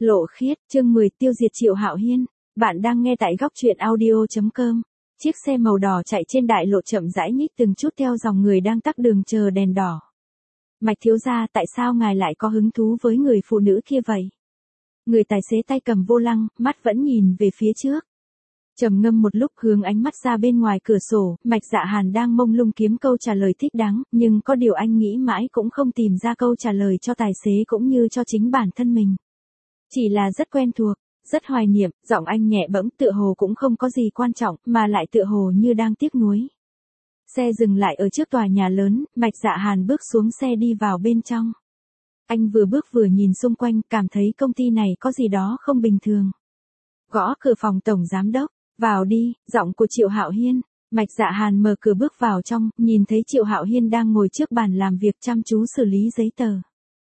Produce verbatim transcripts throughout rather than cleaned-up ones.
Lộ Khiết, chương mười, tiêu diệt Triệu Hạo Hiên. Bạn đang nghe tại góc truyện audio chấm com. Chiếc xe màu đỏ chạy trên đại lộ chậm rãi nhích từng chút theo dòng người đang tắc đường chờ đèn đỏ. Mạch thiếu gia, tại sao ngài lại có hứng thú với người phụ nữ kia vậy? Người tài xế tay cầm vô lăng, mắt vẫn nhìn về phía trước. Trầm ngâm một lúc, hướng ánh mắt ra bên ngoài cửa sổ, Mạch Dạ Hàn đang mông lung kiếm câu trả lời thích đáng, nhưng có điều anh nghĩ mãi cũng không tìm ra câu trả lời cho tài xế cũng như cho chính bản thân mình. Chỉ là rất quen thuộc, rất hoài niệm, giọng anh nhẹ bẫng tựa hồ cũng không có gì quan trọng, mà lại tựa hồ như đang tiếc nuối. Xe dừng lại ở trước tòa nhà lớn, Mạch Dạ Hàn bước xuống xe đi vào bên trong. Anh vừa bước vừa nhìn xung quanh, cảm thấy công ty này có gì đó không bình thường. Gõ cửa phòng tổng giám đốc, vào đi, giọng của Triệu Hạo Hiên. Mạch Dạ Hàn mở cửa bước vào trong, nhìn thấy Triệu Hạo Hiên đang ngồi trước bàn làm việc chăm chú xử lý giấy tờ.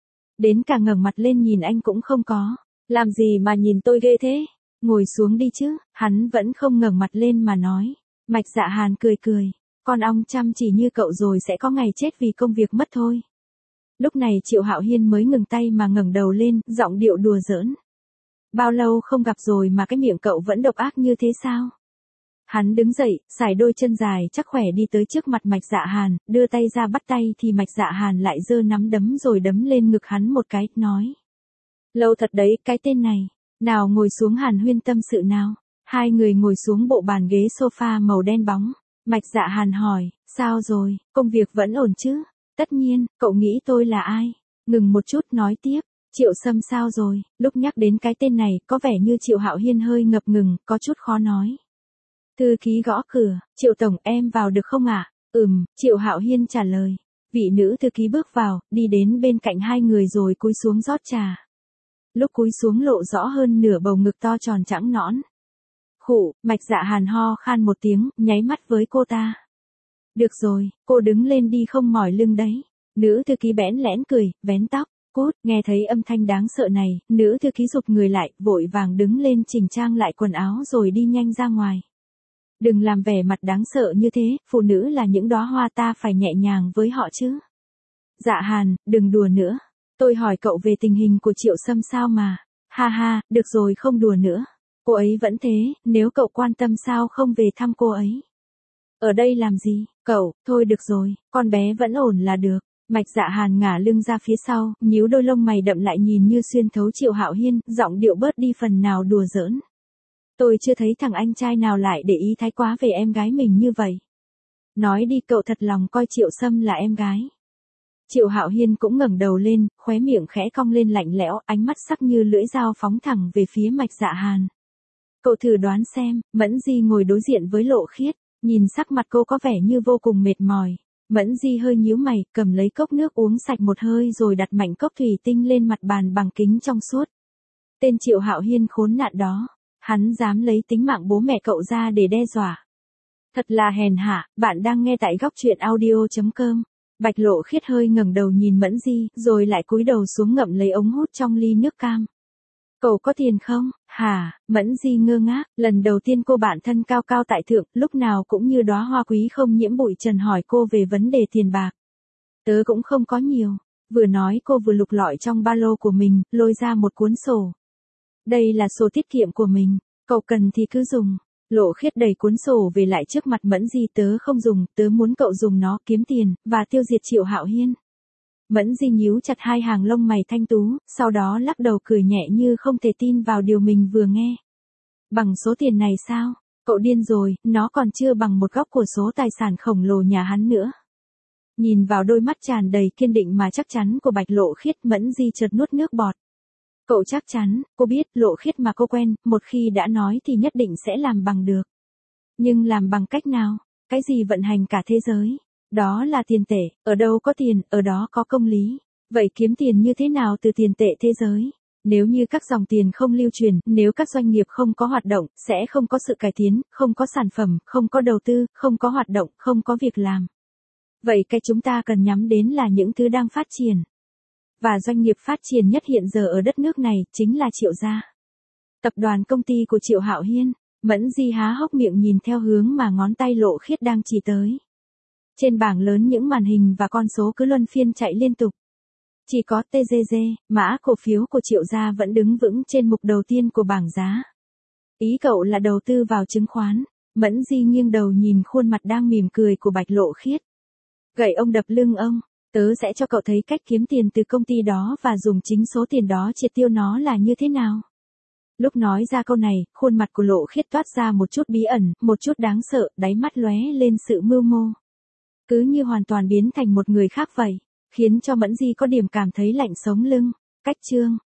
Đến cả ngẩng mặt lên nhìn anh cũng không có. Làm gì mà nhìn tôi ghê thế? Ngồi xuống đi chứ, hắn vẫn không ngẩng mặt lên mà nói. Mạch Dạ Hàn cười cười, con ong chăm chỉ như cậu rồi sẽ có ngày chết vì công việc mất thôi. Lúc này Triệu Hạo Hiên mới ngừng tay mà ngẩng đầu lên, giọng điệu đùa giỡn. Bao lâu không gặp rồi mà cái miệng cậu vẫn độc ác như thế sao? Hắn đứng dậy, xài đôi chân dài chắc khỏe đi tới trước mặt Mạch Dạ Hàn, đưa tay ra bắt tay thì Mạch Dạ Hàn lại giơ nắm đấm rồi đấm lên ngực hắn một cái, nói. Lâu thật đấy, cái tên này. Nào ngồi xuống hàn huyên tâm sự nào. Hai người ngồi xuống bộ bàn ghế sofa màu đen bóng. Mạch Dạ Hàn hỏi, sao rồi, công việc vẫn ổn chứ? Tất nhiên, cậu nghĩ tôi là ai? Ngừng một chút nói tiếp, Triệu Sâm sao rồi? Lúc nhắc đến cái tên này, có vẻ như Triệu Hạo Hiên hơi ngập ngừng, có chút khó nói. Thư ký gõ cửa, Triệu Tổng em vào được không ạ? À? Ừm, Triệu Hạo Hiên trả lời. Vị nữ thư ký bước vào, đi đến bên cạnh hai người rồi cúi xuống rót trà. Lúc cúi xuống lộ rõ hơn nửa bầu ngực to tròn trắng nõn. Khụ, Mạch Dạ Hàn ho khan một tiếng, nháy mắt với cô ta. Được rồi, cô đứng lên đi không mỏi lưng đấy. Nữ thư ký bẽn lẽn cười, vén tóc, cút, nghe thấy âm thanh đáng sợ này, nữ thư ký giục người lại, vội vàng đứng lên chỉnh trang lại quần áo rồi đi nhanh ra ngoài. Đừng làm vẻ mặt đáng sợ như thế, phụ nữ là những đóa hoa ta phải nhẹ nhàng với họ chứ. Dạ Hàn, đừng đùa nữa. Tôi hỏi cậu về tình hình của Triệu Sâm sao mà. Ha ha, được rồi không đùa nữa. Cô ấy vẫn thế, nếu cậu quan tâm sao không về thăm cô ấy. Ở đây làm gì, cậu, thôi được rồi, con bé vẫn ổn là được. Mạch Dạ Hàn ngả lưng ra phía sau, nhíu đôi lông mày đậm lại nhìn như xuyên thấu Triệu Hạo Hiên, giọng điệu bớt đi phần nào đùa giỡn. Tôi chưa thấy thằng anh trai nào lại để ý thái quá về em gái mình như vậy. Nói đi, cậu thật lòng coi Triệu Sâm là em gái. Triệu Hạo Hiên cũng ngẩng đầu lên, khóe miệng khẽ cong lên lạnh lẽo, ánh mắt sắc như lưỡi dao phóng thẳng về phía Mạch Dạ Hàn. Cậu thử đoán xem, Mẫn Di ngồi đối diện với Lộ Khiết, nhìn sắc mặt cô có vẻ như vô cùng mệt mỏi. Mẫn Di hơi nhíu mày, cầm lấy cốc nước uống sạch một hơi rồi đặt mảnh cốc thủy tinh lên mặt bàn bằng kính trong suốt. Tên Triệu Hạo Hiên khốn nạn đó, hắn dám lấy tính mạng bố mẹ cậu ra để đe dọa. Thật là hèn hạ, bạn đang nghe tại góc truyện audio chấm com. Bạch Lộ Khiết hơi ngẩng đầu nhìn Mẫn Di, rồi lại cúi đầu xuống ngậm lấy ống hút trong ly nước cam. Cậu có tiền không? Hả? Mẫn Di ngơ ngác, lần đầu tiên cô bạn thân cao cao tại thượng, lúc nào cũng như đóa hoa quý không nhiễm bụi trần hỏi cô về vấn đề tiền bạc. Tớ cũng không có nhiều. Vừa nói cô vừa lục lọi trong ba lô của mình, lôi ra một cuốn sổ. Đây là sổ tiết kiệm của mình, cậu cần thì cứ dùng. Lộ Khiết đẩy cuốn sổ về lại trước mặt Mẫn Di, tớ không dùng, tớ muốn cậu dùng nó kiếm tiền, và tiêu diệt Triệu Hạo Hiên. Mẫn Di nhíu chặt hai hàng lông mày thanh tú, sau đó lắc đầu cười nhẹ như không thể tin vào điều mình vừa nghe. Bằng số tiền này sao? Cậu điên rồi, nó còn chưa bằng một góc của số tài sản khổng lồ nhà hắn nữa. Nhìn vào đôi mắt tràn đầy kiên định mà chắc chắn của Bạch Lộ Khiết, Mẫn Di chợt nuốt nước bọt. Cậu chắc chắn, cô biết, Lộ Khiết mà cô quen, một khi đã nói thì nhất định sẽ làm bằng được. Nhưng làm bằng cách nào? Cái gì vận hành cả thế giới? Đó là tiền tệ, ở đâu có tiền, ở đó có công lý. Vậy kiếm tiền như thế nào từ tiền tệ thế giới? Nếu như các dòng tiền không lưu truyền, nếu các doanh nghiệp không có hoạt động, sẽ không có sự cải tiến, không có sản phẩm, không có đầu tư, không có hoạt động, không có việc làm. Vậy cái chúng ta cần nhắm đến là những thứ đang phát triển. Và doanh nghiệp phát triển nhất hiện giờ ở đất nước này, chính là Triệu gia. Tập đoàn công ty của Triệu Hạo Hiên. Mẫn Di há hốc miệng nhìn theo hướng mà ngón tay Lộ Khiết đang chỉ tới. Trên bảng lớn những màn hình và con số cứ luân phiên chạy liên tục. Chỉ có tê giê giê, mã cổ phiếu của Triệu gia vẫn đứng vững trên mục đầu tiên của bảng giá. Ý cậu là đầu tư vào chứng khoán. Mẫn Di nghiêng đầu nhìn khuôn mặt đang mỉm cười của Bạch Lộ Khiết. Gậy ông đập lưng ông, tớ sẽ cho cậu thấy cách kiếm tiền từ công ty đó và dùng chính số tiền đó triệt tiêu nó là như thế nào. Lúc nói ra câu này, khuôn mặt của Lộ Khiết toát ra một chút bí ẩn, một chút đáng sợ, đáy mắt lóe lên sự mưu mô. Cứ như hoàn toàn biến thành một người khác vậy, khiến cho Mẫn Di có điểm cảm thấy lạnh sống lưng. Cách chương